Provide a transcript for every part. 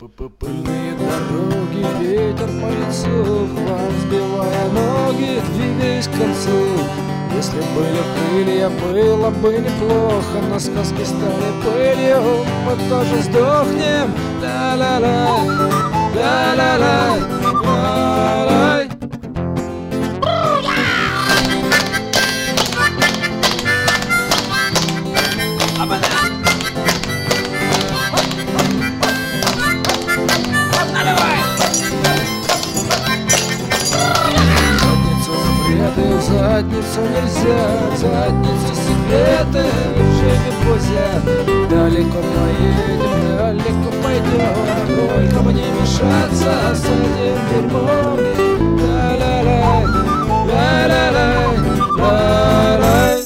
Пыльные дороги, ветер по лицу, хвост сбивая ноги, двигаясь к концу. Если были крылья, было бы неплохо, но сказки стали пылью, мы тоже сдохнем. Ла-ла-ла, ла-ла-ла, ла-ла. Задницу нельзя, задницу секреты уже не пузят. Далеко поедем, далеко пойдем, только мне мешаться с этим дерьмом. Ла-ла-лай, ла-ла-лай, ла-лай.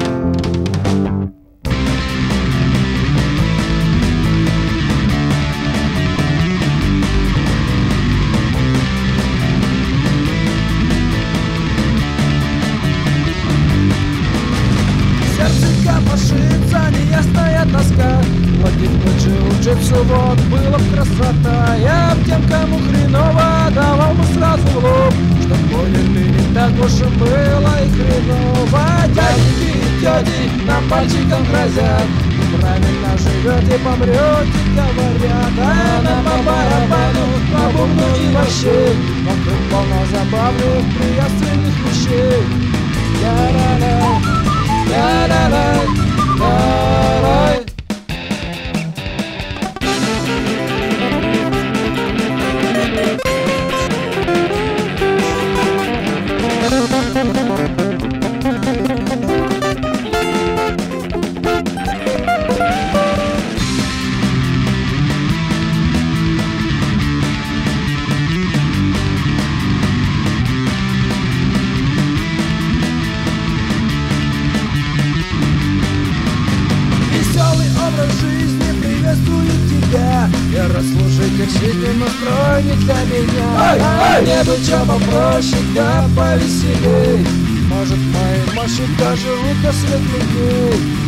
Пошится неясная тоска, платить лучше учиться, вот была б красота. Я тем, кому хреново, давал бы сразу в лоб, чтоб поняли, не так уж и было и хреново. Дяденьки и тети нам пальчиком грозят, правильно живете, помрете, говорят. А нам по барабану, по бубну и вообще вокруг полно забавных, приятственных вещей. Я-ра-ра, ла-ла-лай, ла-лай. Жизни приветствует тебя. Я расслушай, как жизненно настроен для меня. Не бы чем попроще, да повеселей. Может, мои мощи даже лука светлый.